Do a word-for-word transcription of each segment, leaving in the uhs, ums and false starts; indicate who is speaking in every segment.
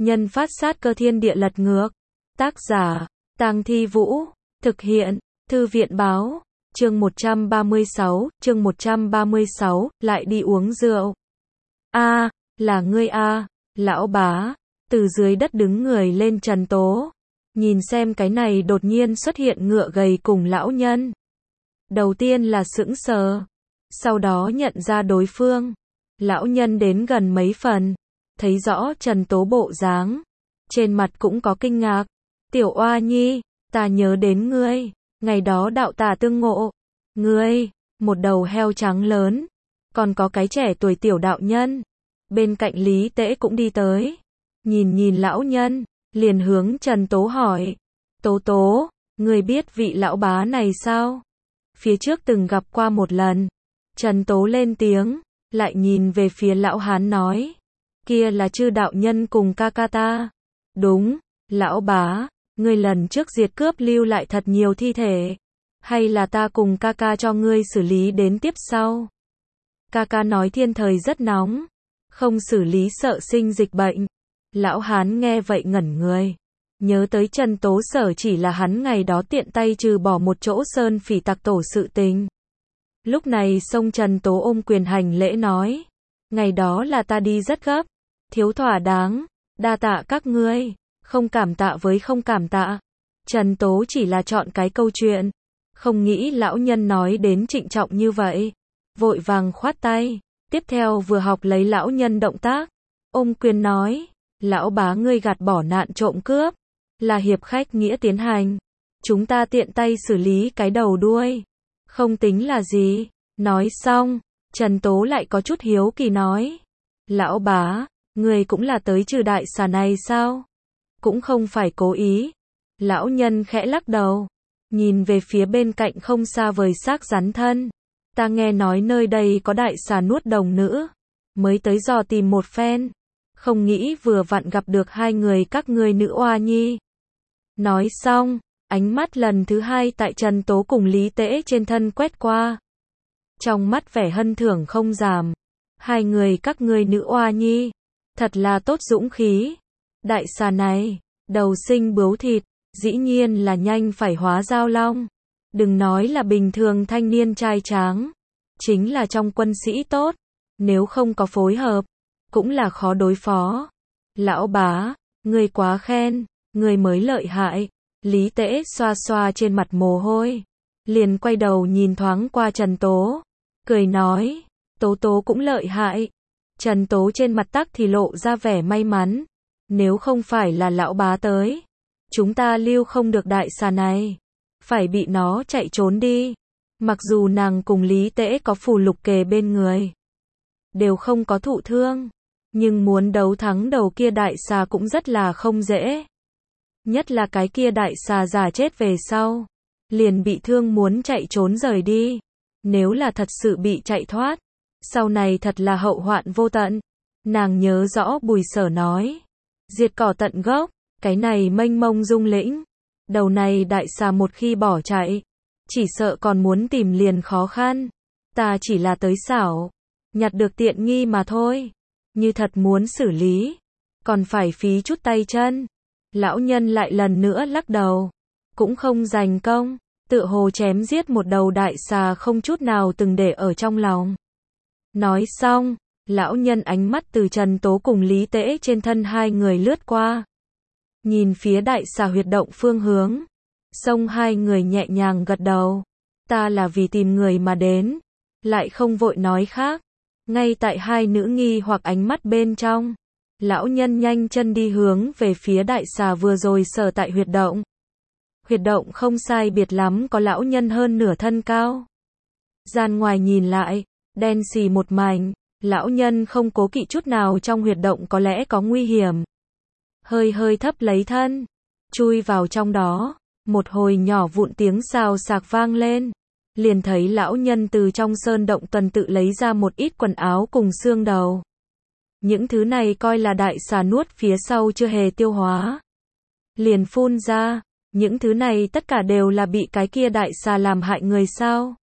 Speaker 1: Nhân phát sát cơ thiên địa lật ngược. Tác giả, Tang Thi Vũ. Thực hiện, Thư viện báo. Chương một trăm ba mươi sáu, chương một trăm ba mươi sáu, lại đi uống rượu. A, là ngươi a, lão bá. Từ dưới đất đứng người lên Trần Tố. Nhìn xem cái này đột nhiên xuất hiện ngựa gầy cùng lão nhân. Đầu tiên là sững sờ. Sau đó nhận ra đối phương. Lão nhân đến gần mấy phần. Thấy rõ Trần Tố bộ dáng. Trên mặt cũng có kinh ngạc. Tiểu oa nhi, ta nhớ đến ngươi. Ngày đó đạo tà tương ngộ. Ngươi, một đầu heo trắng lớn. Còn có cái trẻ tuổi tiểu đạo nhân. Bên cạnh Lý Tễ cũng đi tới. Nhìn nhìn lão nhân, liền hướng Trần Tố hỏi. Tố Tố, ngươi biết vị lão bá này sao? Phía trước từng gặp qua một lần. Trần Tố lên tiếng, lại nhìn về phía lão hán nói. Kia là chư đạo nhân cùng ca ca ta. Đúng, lão bá, ngươi lần trước diệt cướp lưu lại thật nhiều thi thể. Hay là ta cùng ca ca cho ngươi xử lý đến tiếp sau? Ca ca nói thiên thời rất nóng. Không xử lý sợ sinh dịch bệnh. Lão hán nghe vậy ngẩn người. Nhớ tới Trần Tố sở chỉ là hắn ngày đó tiện tay trừ bỏ một chỗ sơn phỉ tặc tổ sự tình. Lúc này xông Trần Tố ôm quyền hành lễ nói. Ngày đó là ta đi rất gấp. Thiếu thỏa đáng. Đa tạ các ngươi. Không cảm tạ với không cảm tạ. Trần Tố chỉ là chọn cái câu chuyện. Không nghĩ lão nhân nói đến trịnh trọng như vậy. Vội vàng khoát tay. Tiếp theo vừa học lấy lão nhân động tác. Ôm quyền nói. Lão bá ngươi gạt bỏ nạn trộm cướp. Là hiệp khách nghĩa tiến hành. Chúng ta tiện tay xử lý cái đầu đuôi. Không tính là gì. Nói xong. Trần Tố lại có chút hiếu kỳ nói. Lão bá, ngươi cũng là tới trừ đại xà này sao? Cũng không phải cố ý. Lão nhân khẽ lắc đầu. Nhìn về phía bên cạnh không xa vời xác rắn thân. Ta nghe nói nơi đây có đại xà nuốt đồng nữ. Mới tới dò tìm một phen. Không nghĩ vừa vặn gặp được hai người các ngươi nữ oa nhi. Nói xong, ánh mắt lần thứ hai tại Trần Tố cùng Lý Tễ trên thân quét qua. Trong mắt vẻ hân thưởng không giảm. Hai người các ngươi nữ oa nhi. Thật là tốt dũng khí. Đại xà này, đầu sinh bướu thịt, dĩ nhiên là nhanh phải hóa giao long. Đừng nói là bình thường thanh niên trai tráng. Chính là trong quân sĩ tốt. Nếu không có phối hợp, cũng là khó đối phó. Lão bá, ngươi quá khen, ngươi mới lợi hại. Lý Tễ xoa xoa trên mặt mồ hôi. Liền quay đầu nhìn thoáng qua Trần Tố. Cười nói, Tố Tố cũng lợi hại. Trần Tố trên mặt tắc thì lộ ra vẻ may mắn. Nếu không phải là lão bá tới, chúng ta lưu không được đại xà này. Phải bị nó chạy trốn đi. Mặc dù nàng cùng Lý Tễ có phù lục kề bên người. Đều không có thụ thương. Nhưng muốn đấu thắng đầu kia đại xà cũng rất là không dễ. Nhất là cái kia đại xà già chết về sau. Liền bị thương muốn chạy trốn rời đi. Nếu là thật sự bị chạy thoát. Sau này thật là hậu hoạn vô tận. Nàng nhớ rõ Bùi Sở nói. Diệt cỏ tận gốc. Cái này mênh mông dung lĩnh. Đầu này đại xà một khi bỏ chạy. Chỉ sợ còn muốn tìm liền khó khăn. Ta chỉ là tới xảo. Nhặt được tiện nghi mà thôi. Như thật muốn xử lý. Còn phải phí chút tay chân. Lão nhân lại lần nữa lắc đầu. Cũng không dành công. Tựa hồ chém giết một đầu đại xà không chút nào từng để ở trong lòng. Nói xong. Lão nhân ánh mắt từ Trần Tố cùng Lý Tễ trên thân hai người lướt qua. Nhìn phía đại xà huyệt động phương hướng. Xông hai người nhẹ nhàng gật đầu. Ta là vì tìm người mà đến. Lại không vội nói khác. Ngay tại hai nữ nghi hoặc ánh mắt bên trong. Lão nhân nhanh chân đi hướng về phía đại xà vừa rồi sở tại huyệt động. Huyệt động không sai biệt lắm có lão nhân hơn nửa thân cao. Gian ngoài nhìn lại, đen xì một mảnh. Lão nhân không cố kỵ chút nào trong huyệt động có lẽ có nguy hiểm. Hơi hơi thấp lấy thân. Chui vào trong đó. Một hồi nhỏ vụn tiếng xào xạc vang lên. Liền thấy lão nhân từ trong sơn động tuần tự lấy ra một ít quần áo cùng xương đầu. Những thứ này coi là đại xà nuốt phía sau chưa hề tiêu hóa. Liền phun ra. Những thứ này tất cả đều là bị cái kia đại xà làm hại người sao.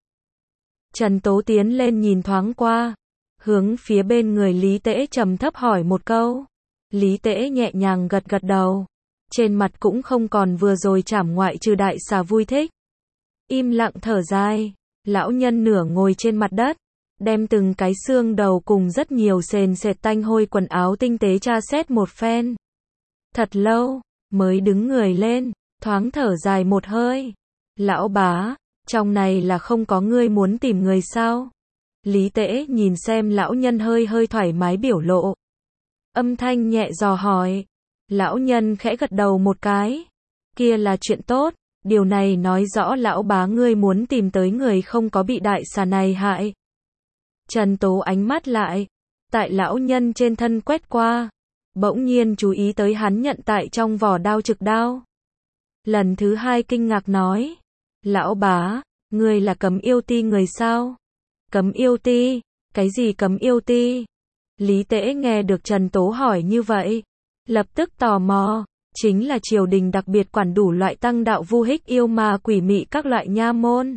Speaker 1: Trần Tố tiến lên nhìn thoáng qua. Hướng phía bên người Lý Tễ trầm thấp hỏi một câu. Lý Tễ nhẹ nhàng gật gật đầu. Trên mặt cũng không còn vừa rồi chảm ngoại trừ đại xà vui thích. Im lặng thở dài. Lão nhân nửa ngồi trên mặt đất, đem từng cái xương đầu cùng rất nhiều sền sệt tanh hôi quần áo tinh tế tra xét một phen. Thật lâu, mới đứng người lên, thoáng thở dài một hơi. Lão bá, trong này là không có ngươi muốn tìm người sao? Lý Tễ nhìn xem lão nhân hơi hơi thoải mái biểu lộ. Âm thanh nhẹ dò hỏi. Lão nhân khẽ gật đầu một cái. Kia là chuyện tốt, điều này nói rõ lão bá ngươi muốn tìm tới người không có bị đại xà này hại. Trần Tố ánh mắt lại, tại lão nhân trên thân quét qua, bỗng nhiên chú ý tới hắn nhận tại trong vỏ đao trực đao. Lần thứ hai kinh ngạc nói, lão bá, ngươi là Cấm Yêu Ti người sao? Cấm Yêu Ti? Cái gì Cấm Yêu Ti? Lý Tễ nghe được Trần Tố hỏi như vậy, lập tức tò mò, chính là triều đình đặc biệt quản đủ loại tăng đạo vu hích yêu ma quỷ mị các loại nha môn.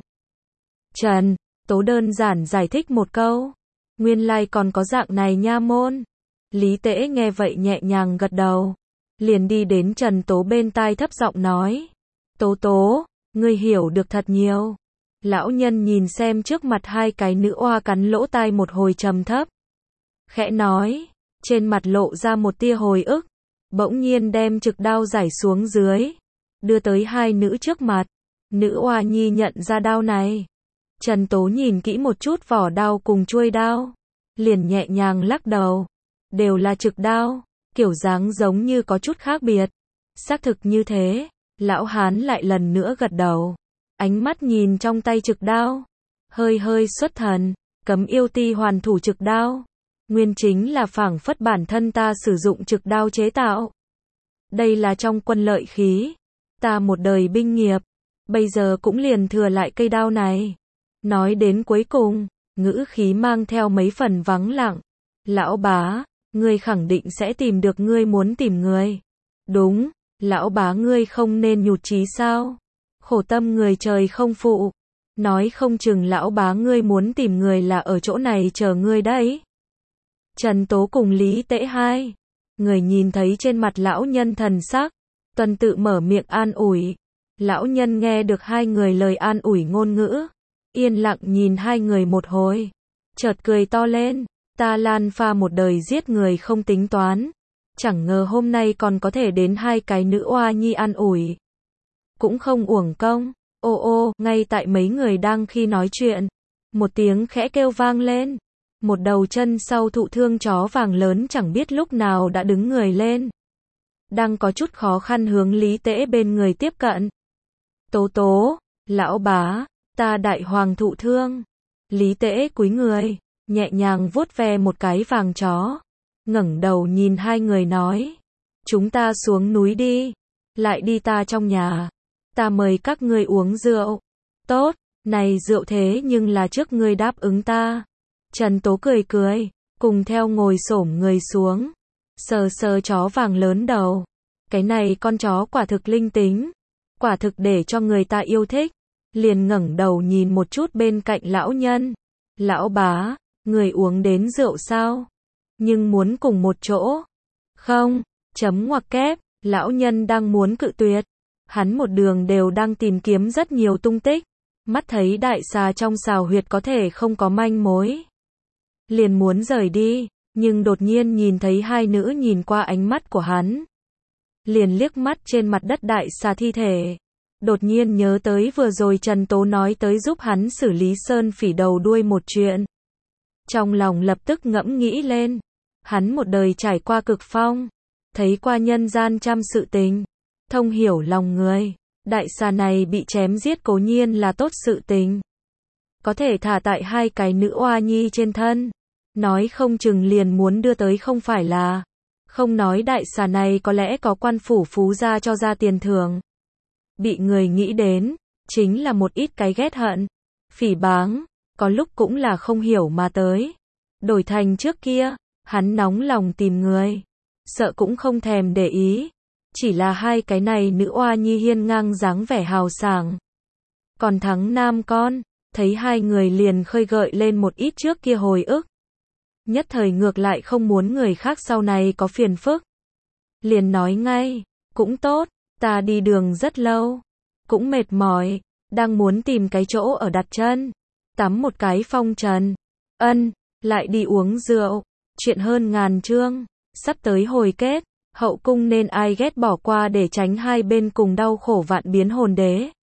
Speaker 1: Trần Tố đơn giản giải thích một câu, nguyên lai còn có dạng này nha môn. Lý Tễ nghe vậy nhẹ nhàng gật đầu, liền đi đến Trần Tố bên tai thấp giọng nói, Tố Tố, ngươi hiểu được thật nhiều. Lão nhân nhìn xem trước mặt hai cái nữ oa cắn lỗ tai một hồi trầm thấp, khẽ nói, trên mặt lộ ra một tia hồi ức, bỗng nhiên đem trực đao giải xuống dưới, đưa tới hai nữ trước mặt. Nữ oa nhi nhận ra đao này. Trần Tố nhìn kỹ một chút vỏ đao cùng chuôi đao, liền nhẹ nhàng lắc đầu, đều là trực đao, kiểu dáng giống như có chút khác biệt. Xác thực như thế, lão hán lại lần nữa gật đầu, ánh mắt nhìn trong tay trực đao, hơi hơi xuất thần. Cấm Yêu Ti hoàn thủ trực đao, nguyên chính là phảng phất bản thân ta sử dụng trực đao chế tạo. Đây là trong quân lợi khí, ta một đời binh nghiệp, bây giờ cũng liền thừa lại cây đao này. Nói đến cuối cùng, ngữ khí mang theo mấy phần vắng lặng. Lão bá, ngươi khẳng định sẽ tìm được ngươi muốn tìm người. Đúng, lão bá ngươi không nên nhụt chí sao? Khổ tâm người trời không phụ. Nói không chừng lão bá ngươi muốn tìm người là ở chỗ này chờ ngươi đấy. Trần Tố cùng Lý Tễ hai người nhìn thấy trên mặt lão nhân thần sắc, tuần tự mở miệng an ủi. Lão nhân nghe được hai người lời an ủi ngôn ngữ, yên lặng nhìn hai người một hồi, chợt cười to lên, ta Lan Pha một đời giết người không tính toán, chẳng ngờ hôm nay còn có thể đến hai cái nữ oa nhi an ủi, cũng không uổng công. Ô ô, ngay tại mấy người đang khi nói chuyện, một tiếng khẽ kêu vang lên, một đầu chân sau thụ thương chó vàng lớn chẳng biết lúc nào đã đứng người lên, đang có chút khó khăn hướng Lý Tễ bên người tiếp cận. Tố Tố, lão bá, ta đại hoàng thụ thương. Lý Tễ cúi người, nhẹ nhàng vuốt ve một cái vàng chó, ngẩng đầu nhìn hai người nói, chúng ta xuống núi đi, lại đi ta trong nhà, ta mời các ngươi uống rượu. Tốt, này rượu thế nhưng là trước ngươi đáp ứng ta. Trần Tố cười cười, cùng theo ngồi xổm người xuống, sờ sờ chó vàng lớn đầu. Cái này con chó quả thực linh tính, quả thực để cho người ta yêu thích. Liền ngẩng đầu nhìn một chút bên cạnh lão nhân. Lão bá, người uống đến rượu sao? Nhưng muốn cùng một chỗ? Không, chấm ngoặc kép, lão nhân đang muốn cự tuyệt. Hắn một đường đều đang tìm kiếm rất nhiều tung tích, mắt thấy đại xà trong xào huyệt có thể không có manh mối, liền muốn rời đi, nhưng đột nhiên nhìn thấy hai nữ nhìn qua ánh mắt của hắn, liền liếc mắt trên mặt đất đại xà thi thể, đột nhiên nhớ tới vừa rồi Trần Tố nói tới giúp hắn xử lý sơn phỉ đầu đuôi một chuyện, trong lòng lập tức ngẫm nghĩ lên, hắn một đời trải qua cực phong, thấy qua nhân gian trăm sự tình, thông hiểu lòng người, đại xà này bị chém giết cố nhiên là tốt sự tình, có thể thả tại hai cái nữ oa nhi trên thân, nói không chừng liền muốn đưa tới không phải là, không nói đại xà này có lẽ có quan phủ phú gia cho ra tiền thưởng, bị người nghĩ đến, chính là một ít cái ghét hận, phỉ báng, có lúc cũng là không hiểu mà tới, đổi thành trước kia, hắn nóng lòng tìm người, sợ cũng không thèm để ý. Chỉ là hai cái này nữ oa nhi hiên ngang dáng vẻ hào sảng. Còn thắng nam con, thấy hai người liền khơi gợi lên một ít trước kia hồi ức. Nhất thời ngược lại không muốn người khác sau này có phiền phức. liền nói ngay, cũng tốt, ta đi đường rất lâu, cũng mệt mỏi, đang muốn tìm cái chỗ ở đặt chân, tắm một cái phong trần. Ân, lại đi uống rượu, chuyện hơn ngàn chương, sắp tới hồi kết, hậu cung nên ai ghét bỏ qua để tránh hai bên cùng đau khổ vạn biến hồn đế.